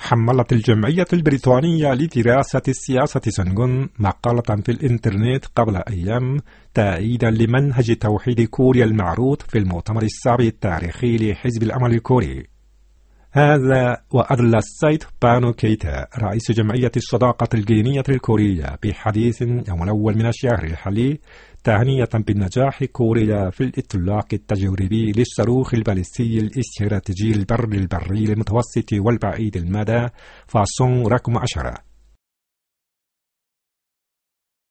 حملت الجمعية البريطانية لدراسة السياسة سنغون مقالة في الإنترنت قبل أيام تأييدا لمنهج توحيد كوريا المعروض في المؤتمر السابع التاريخي لحزب الأمل الكوري. هذا وأدلى السيد بانو كيتا رئيس جمعية الصداقة الجينية الكورية بحديث يوم الأول من الشهر الحالي تهنية بالنجاح كوريا في الإطلاق التجريبي للصاروخ البالستي الاستراتيجي البري المتوسط والبعيد المدى فاسون رقم 10